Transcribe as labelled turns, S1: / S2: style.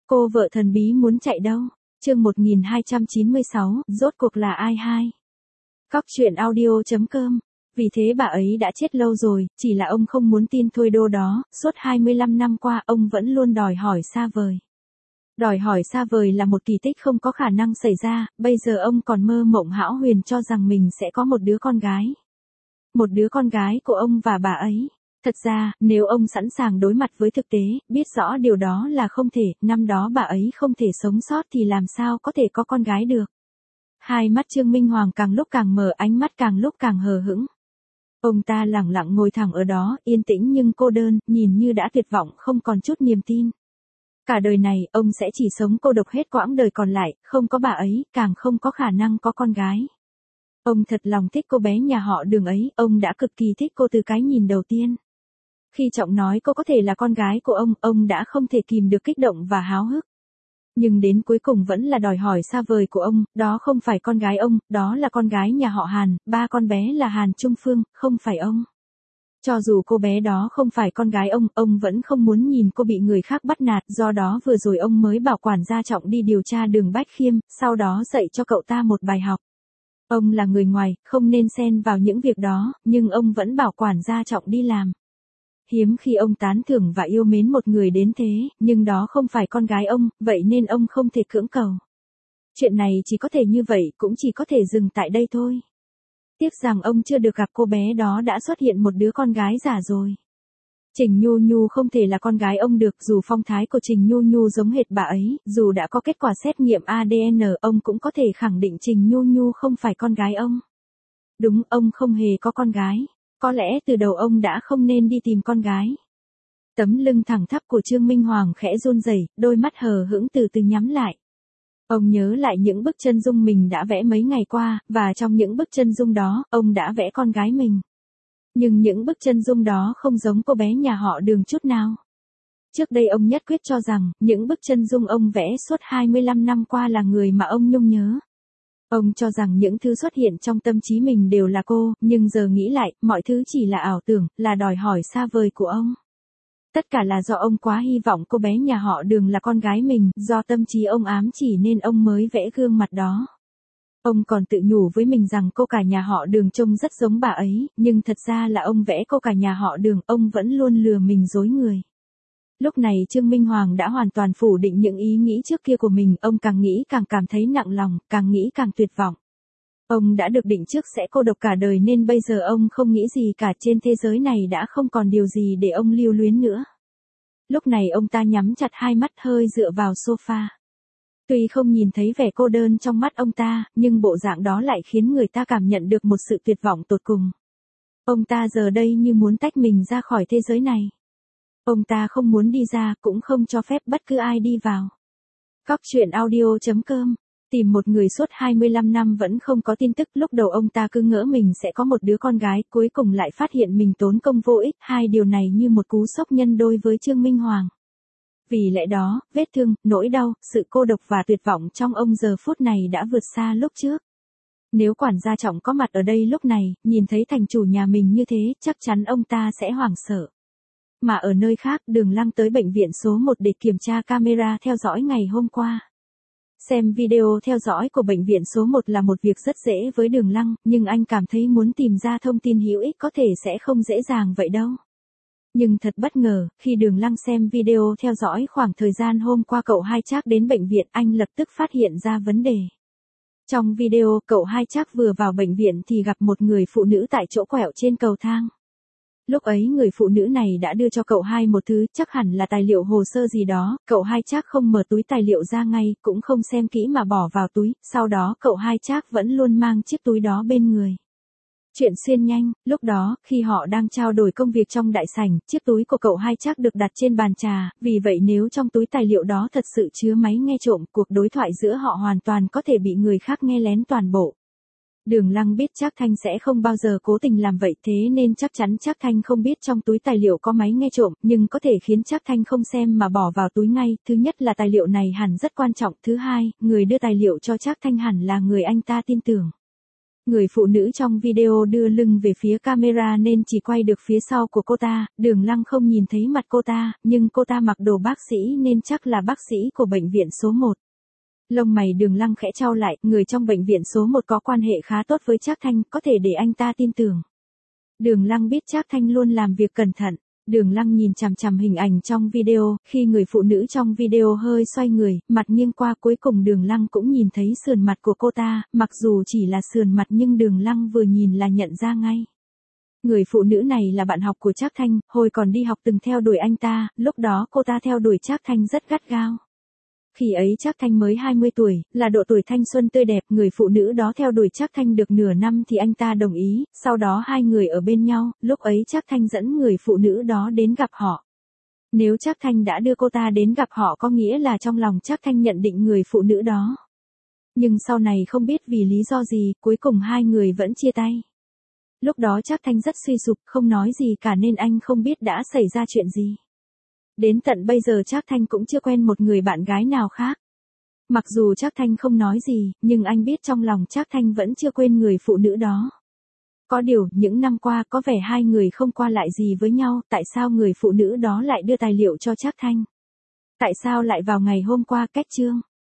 S1: Cô vợ thần bí muốn chạy đâu? Chương 1296, rốt cuộc là ai hai? Cóc truyện audio.com. Vì thế bà ấy đã chết lâu rồi, chỉ là ông không muốn tin thôi đô đó, suốt 25 năm qua ông vẫn luôn đòi hỏi xa vời. Đòi hỏi xa vời là một kỳ tích không có khả năng xảy ra, bây giờ ông còn mơ mộng hão huyền cho rằng mình sẽ có một đứa con gái. Một đứa con gái của ông và bà ấy. Thật ra, nếu ông sẵn sàng đối mặt với thực tế, biết rõ điều đó là không thể, năm đó bà ấy không thể sống sót thì làm sao có thể có con gái được. Hai mắt Trương Minh Hoàng càng lúc càng mở, ánh mắt càng lúc càng hờ hững. Ông ta lẳng lặng ngồi thẳng ở đó, yên tĩnh nhưng cô đơn, nhìn như đã tuyệt vọng, không còn chút niềm tin. Cả đời này, ông sẽ chỉ sống cô độc hết quãng đời còn lại, không có bà ấy, càng không có khả năng có con gái. Ông thật lòng thích cô bé nhà họ Đường ấy, ông đã cực kỳ thích cô từ cái nhìn đầu tiên. Khi Trọng nói cô có thể là con gái của ông đã không thể kìm được kích động và háo hức. Nhưng đến cuối cùng vẫn là đòi hỏi xa vời của ông, đó không phải con gái ông, đó là con gái nhà họ Hàn, ba con bé là Hàn Trung Phương, không phải ông. Cho dù cô bé đó không phải con gái ông vẫn không muốn nhìn cô bị người khác bắt nạt, do đó vừa rồi ông mới bảo quản gia Trọng đi điều tra Đường Bách Khiêm, sau đó dạy cho cậu ta một bài học. Ông là người ngoài, không nên xen vào những việc đó, nhưng ông vẫn bảo quản gia Trọng đi làm. Hiếm khi ông tán thưởng và yêu mến một người đến thế, nhưng đó không phải con gái ông, vậy nên ông không thể cưỡng cầu. Chuyện này chỉ có thể như vậy, cũng chỉ có thể dừng tại đây thôi. Tiếc rằng ông chưa được gặp cô bé đó đã xuất hiện một đứa con gái giả rồi. Trình Nhu Nhu không thể là con gái ông được, dù phong thái của Trình Nhu Nhu giống hệt bà ấy, dù đã có kết quả xét nghiệm ADN, ông cũng có thể khẳng định Trình Nhu Nhu không phải con gái ông. Đúng, ông không hề có con gái. Có lẽ từ đầu ông đã không nên đi tìm con gái. Tấm lưng thẳng thắp của Trương Minh Hoàng khẽ run rẩy, đôi mắt hờ hững từ từ nhắm lại. Ông nhớ lại những bức chân dung mình đã vẽ mấy ngày qua, và trong những bức chân dung đó, ông đã vẽ con gái mình. Nhưng những bức chân dung đó không giống cô bé nhà họ Đường chút nào. Trước đây ông nhất quyết cho rằng, những bức chân dung ông vẽ suốt 25 năm qua là người mà ông nhung nhớ. Ông cho rằng những thứ xuất hiện trong tâm trí mình đều là cô, nhưng giờ nghĩ lại, mọi thứ chỉ là ảo tưởng, là đòi hỏi xa vời của ông. Tất cả là do ông quá hy vọng cô bé nhà họ Đường là con gái mình, do tâm trí ông ám chỉ nên ông mới vẽ gương mặt đó. Ông còn tự nhủ với mình rằng cô cả nhà họ Đường trông rất giống bà ấy, nhưng thật ra là ông vẽ cô cả nhà họ Đường, ông vẫn luôn lừa mình dối người. Lúc này Trương Minh Hoàng đã hoàn toàn phủ định những ý nghĩ trước kia của mình, ông càng nghĩ càng cảm thấy nặng lòng, càng nghĩ càng tuyệt vọng. Ông đã được định trước sẽ cô độc cả đời nên bây giờ ông không nghĩ gì cả, trên thế giới này đã không còn điều gì để ông lưu luyến nữa. Lúc này ông ta nhắm chặt hai mắt hơi dựa vào sofa. Tuy không nhìn thấy vẻ cô đơn trong mắt ông ta, nhưng bộ dạng đó lại khiến người ta cảm nhận được một sự tuyệt vọng tột cùng. Ông ta giờ đây như muốn tách mình ra khỏi thế giới này. Ông ta không muốn đi ra, cũng không cho phép bất cứ ai đi vào. Cóc truyện audio.com. Tìm một người suốt 25 năm vẫn không có tin tức, lúc đầu ông ta cứ ngỡ mình sẽ có một đứa con gái, cuối cùng lại phát hiện mình tốn công vô ích, hai điều này như một cú sốc nhân đôi với Trương Minh Hoàng. Vì lẽ đó, vết thương, nỗi đau, sự cô độc và tuyệt vọng trong ông giờ phút này đã vượt xa lúc trước. Nếu quản gia Trọng có mặt ở đây lúc này, nhìn thấy thành chủ nhà mình như thế, chắc chắn ông ta sẽ hoảng sợ. Mà ở nơi khác, Đường Lăng tới bệnh viện số 1 để kiểm tra camera theo dõi ngày hôm qua. Xem video theo dõi của bệnh viện số 1 là một việc rất dễ với Đường Lăng, nhưng anh cảm thấy muốn tìm ra thông tin hữu ích có thể sẽ không dễ dàng vậy đâu. Nhưng thật bất ngờ, khi Đường Lăng xem video theo dõi khoảng thời gian hôm qua cậu Hai Trác đến bệnh viện, anh lập tức phát hiện ra vấn đề. Trong video, cậu Hai Trác vừa vào bệnh viện thì gặp một người phụ nữ tại chỗ quẹo trên cầu thang. Lúc ấy người phụ nữ này đã đưa cho cậu Hai một thứ, chắc hẳn là tài liệu hồ sơ gì đó, cậu Hai Trác không mở túi tài liệu ra ngay, cũng không xem kỹ mà bỏ vào túi, sau đó cậu Hai Trác vẫn luôn mang chiếc túi đó bên người. Chuyện xuyên nhanh, lúc đó, khi họ đang trao đổi công việc trong đại sảnh, chiếc túi của cậu Hai Trác được đặt trên bàn trà, vì vậy nếu trong túi tài liệu đó thật sự chứa máy nghe trộm, cuộc đối thoại giữa họ hoàn toàn có thể bị người khác nghe lén toàn bộ. Đường Lăng biết Trác Thanh sẽ không bao giờ cố tình làm vậy, thế nên chắc chắn Trác Thanh không biết trong túi tài liệu có máy nghe trộm, nhưng có thể khiến Trác Thanh không xem mà bỏ vào túi ngay. Thứ nhất là tài liệu này hẳn rất quan trọng, thứ hai, người đưa tài liệu cho Trác Thanh hẳn là người anh ta tin tưởng. Người phụ nữ trong video đưa lưng về phía camera nên chỉ quay được phía sau của cô ta, Đường Lăng không nhìn thấy mặt cô ta, nhưng cô ta mặc đồ bác sĩ nên chắc là bác sĩ của bệnh viện số 1. Lông mày Đường Lăng khẽ chau lại, người trong bệnh viện số 1 có quan hệ khá tốt với Trác Thanh, có thể để anh ta tin tưởng. Đường Lăng biết Trác Thanh luôn làm việc cẩn thận. Đường Lăng nhìn chằm chằm hình ảnh trong video, khi người phụ nữ trong video hơi xoay người, mặt nghiêng qua, cuối cùng Đường Lăng cũng nhìn thấy sườn mặt của cô ta, mặc dù chỉ là sườn mặt nhưng Đường Lăng vừa nhìn là nhận ra ngay. Người phụ nữ này là bạn học của Trác Thanh, hồi còn đi học từng theo đuổi anh ta, lúc đó cô ta theo đuổi Trác Thanh rất gắt gao. Khi ấy Trác Thanh mới 20 tuổi, là độ tuổi thanh xuân tươi đẹp, người phụ nữ đó theo đuổi Trác Thanh được nửa năm thì anh ta đồng ý, sau đó hai người ở bên nhau, lúc ấy Trác Thanh dẫn người phụ nữ đó đến gặp họ. Nếu Trác Thanh đã đưa cô ta đến gặp họ có nghĩa là trong lòng Trác Thanh nhận định người phụ nữ đó. Nhưng sau này không biết vì lý do gì, cuối cùng hai người vẫn chia tay. Lúc đó Trác Thanh rất suy sụp, không nói gì cả nên anh không biết đã xảy ra chuyện gì. Đến tận bây giờ Trác Thanh cũng chưa quen một người bạn gái nào khác. Mặc dù Trác Thanh không nói gì, nhưng anh biết trong lòng Trác Thanh vẫn chưa quên người phụ nữ đó. Có điều, những năm qua có vẻ hai người không qua lại gì với nhau, tại sao người phụ nữ đó lại đưa tài liệu cho Trác Thanh? Tại sao lại vào ngày hôm qua cách chương?